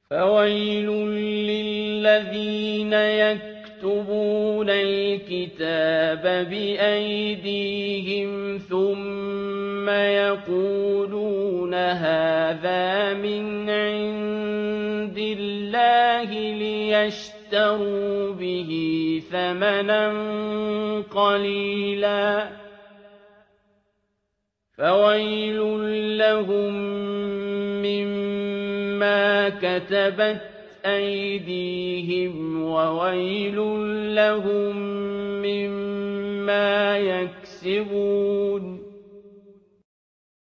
فويل للذين يكتبون الكتاب بأيديهم ثم يقولون هذا من عند الله ليشتروا به ثمنا قليلا فويل لهم مما كتبت أيديهم وويل لهم مما يكسبون